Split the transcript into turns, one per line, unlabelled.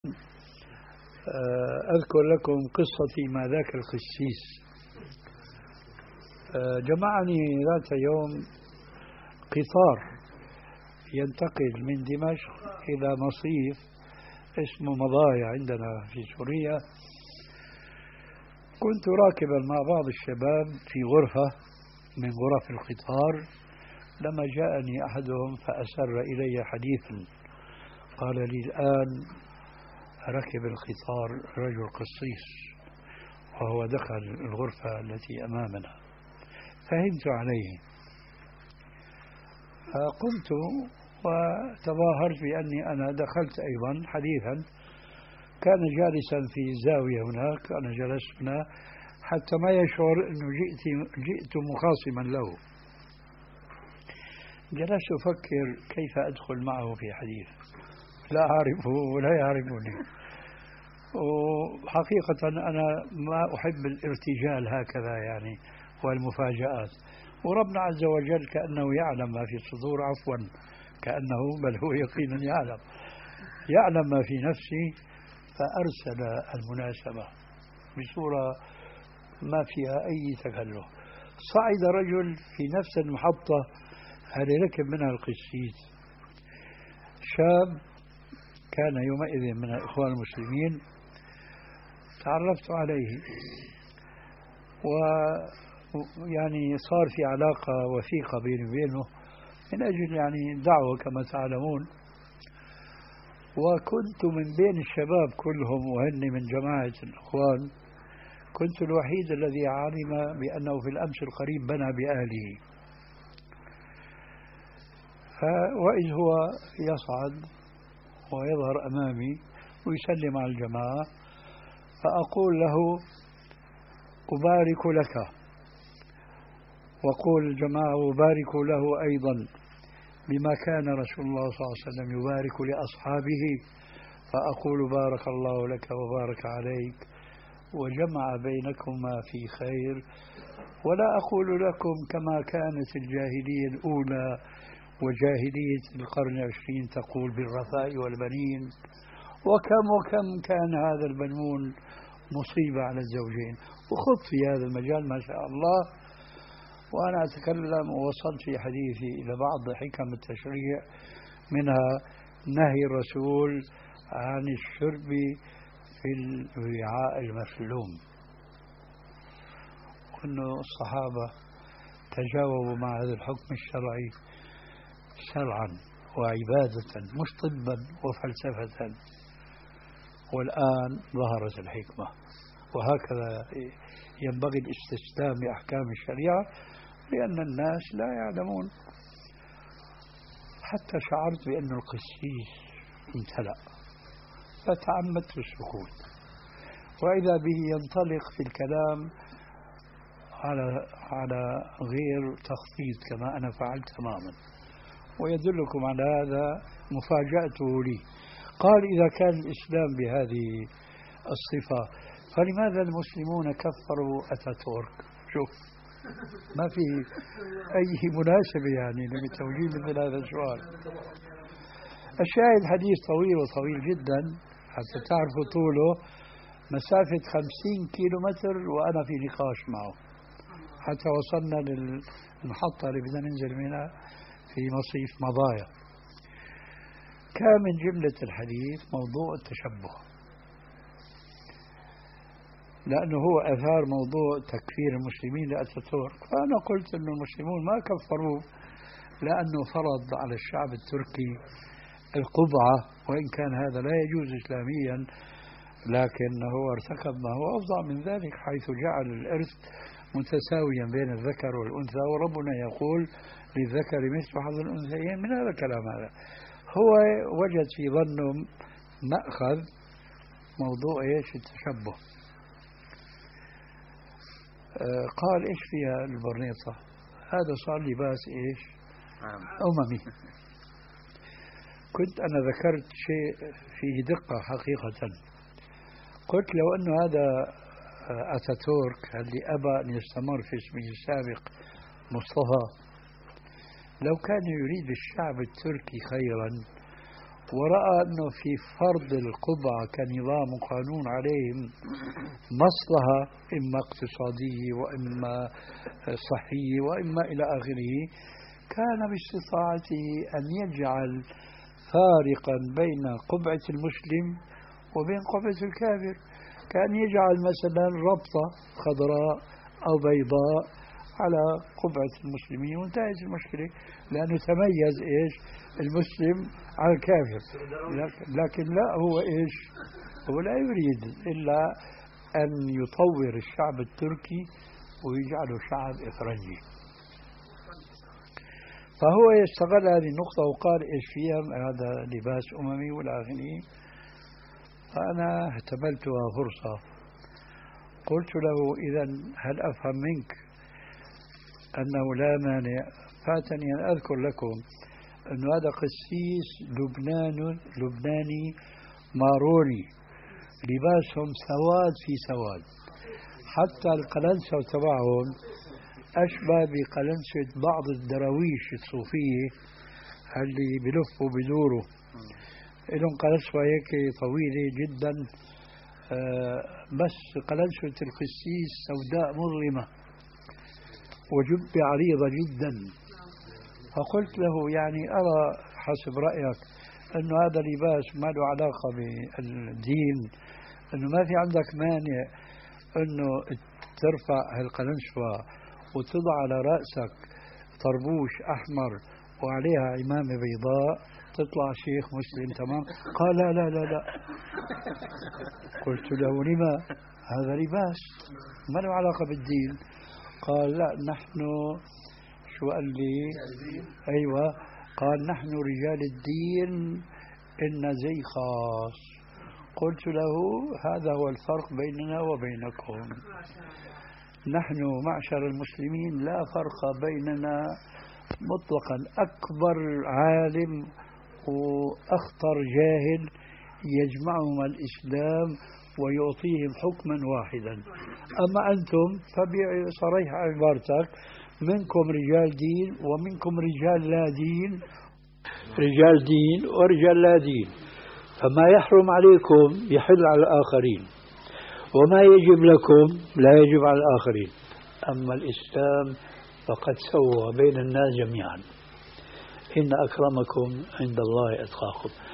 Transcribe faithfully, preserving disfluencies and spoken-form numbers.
أذكر لكم قصتي مع ذاك القسيس. جمعني ذات يوم قطار ينتقل من دمشق إلى مصيف اسمه مضايا عندنا في سوريا. كنت راكبا مع بعض الشباب في غرفة من غرف القطار لما جاءني أحدهم فأسر إلي حديثا، قال لي: الآن ركب القطار رجل قسيس وهو دخل الغرفة التي أمامنا. فهمت عليه، فقمت وتظاهرت بأني أنا دخلت أيضا حديثا. كان جالسا في زاوية هناك، أنا جلست هنا حتى ما يشعر أنه جئت, جئت مخاصما له. جلست أفكر كيف أدخل معه في حديث، لا أعرفه ولا يعرفني، وحقيقة أنا ما أحب الارتجال هكذا يعني والمفاجآت. وربنا عز وجل كأنه يعلم ما في الصدور، عفوا كأنه بل هو يقينا يعلم يعلم ما في نفسي، فأرسل المناسبة بصورة ما فيها أي تكلف. صعد رجل في نفس المحطة اللي ركب منها القسيس، شاب كان يومئذ من الإخوان المسلمين. تعرفت عليه ويعني صار في علاقة وثيقة بيني وبينه من أجل يعني دعوة كما تعلمون. وكنت من بين الشباب كلهم وهن من جماعة الإخوان، كنت الوحيد الذي علم بأنه في الأمس القريب بنى بأهله. وإذ هو يصعد ويظهر أمامي ويسلم على الجماعة، فأقول له: أبارك لك، وقول الجماعة أبارك له أيضا بما كان رسول الله صلى الله عليه وسلم يبارك لأصحابه، فأقول: بارك الله لك وبارك عليك وجمع بينكما في خير، ولا أقول لكم كما كانت الجاهلية الأولى وجاهلية القرن العشرين تقول بالرثاء والبنين، وكم وكم كان هذا البنون مصيبة على الزوجين. وخذ في هذا المجال ما شاء الله. وأنا أتكلم ووصلت في حديثي إلى بعض حكم التشريع، منها نهي الرسول عن الشرب في الوعاء المفلوم، وأن الصحابة تجاوبوا مع هذا الحكم الشرعي شرعا وعبادة مش طبا وفلسفة. والآن ظهرت الحكمة، وهكذا ينبغي الاستسلام لأحكام الشريعة، لأن الناس لا يعلمون. حتى شعرت بأن القسيس امتلأ فتعمدت السكوت، وإذا به ينطلق في الكلام على على غير تخطيط كما أنا فعلت تماما. ويدلكم على هذا مفاجأته لي. قال: إذا كان الإسلام بهذه الصفة فلماذا المسلمون كفروا أتاتورك؟ شوف، ما في أي مناسبة يعني لتوجيه مثل هذا السؤال. الشاهد حديث طويل وطويل جدا حتى تعرفوا طوله، مسافة خمسين كيلو متر وأنا في نقاش معه حتى وصلنا للمحطة اللي بدنا ننزل منها في مصيف مضايا. كان من جملة الحديث موضوع التشبه، لأنه هو أثار موضوع تكفير المسلمين لأتاتورك. فأنا قلت أن المسلمون ما كفروه لأنه فرض على الشعب التركي القبعة، وإن كان هذا لا يجوز إسلاميا، لكنه ارتكب ما هو أفظع من ذلك، حيث جعل الإرث متساويا بين الذكر والأنثى، وربنا يقول: للذكر مثل حظ الأنثيين. من هذا الكلام هذا هو وجد في ظنه مأخذ موضوع إيش؟ التشبه. آه قال: إيش فيها البرنيطة؟ هذا صار لباس إيش؟ أممي. كنت أنا ذكرت شيء فيه دقة حقيقة. قلت: لو أنه هذا أتاتورك اللي أبى أن يستمر في اسمه السابق مصطفى، لو كان يريد الشعب التركي خيرا ورأى أنه في فرض القبعة كنظام وقانون عليهم مصلحة إما اقتصادية وإما صحية وإما إلى آخره، كان باستطاعته أن يجعل فارقا بين قبعة المسلم وبين قبعة الكافر، كان يجعل مثلا ربطة خضراء أو بيضاء على قبعة المسلمين وانتهت المشكلة، لأنه تميز إيش المسلم على الكافر. لكن لا، هو إيش، هو لا يريد إلا أن يطور الشعب التركي ويجعله شعب إفرنجي. فهو يستغل هذه النقطة وقال إيش فيها، هذا لباس أممي والآخرين. فأنا احتملتها فرصة، قلت له إذا هل أفهم منك أنه لا مانع؟ فاتني أن أذكر لكم أن هذا قسيس لبنان لبناني ماروني، لباسهم سواد في سواد، حتى القلنسة تبعهم أشبه بقلنسة بعض الدراويش الصوفية اللي بلفوا بدوروا، لهم قلنسة هيك طويلة جدا، بس قلنسة القسيس سوداء مظلمة وجبة عريضة جدا. فقلت له يعني أرى حسب رأيك أنه هذا لباس ما له علاقة بالدين، أنه ما في عندك مانع أنه ترفع هالقلنسوة وتضع على رأسك طربوش أحمر وعليها عمامة بيضاء تطلع شيخ مسلم تمام؟ قال لا لا لا لا. قلت له لما؟ هذا لباس ما له علاقة بالدين. قال لا، نحن شو قال لي؟ أيوة، قال نحن رجال الدين إلنا زي خاص. قلت له هذا هو الفرق بيننا وبينكم، نحن معشر المسلمين لا فرق بيننا مطلقا. أكبر عالم وأخطر جاهل يجمعهم الإسلام ويعطيهم حكما واحدا. أما أنتم فبصريح عبارتك منكم رجال دين ومنكم رجال لا دين، رجال دين ورجال لا دين، فما يحرم عليكم يحل على الآخرين، وما يجب لكم لا يجب على الآخرين. أما الإسلام فقد سوى بين الناس جميعا، إن أكرمكم عند الله أتقاكم.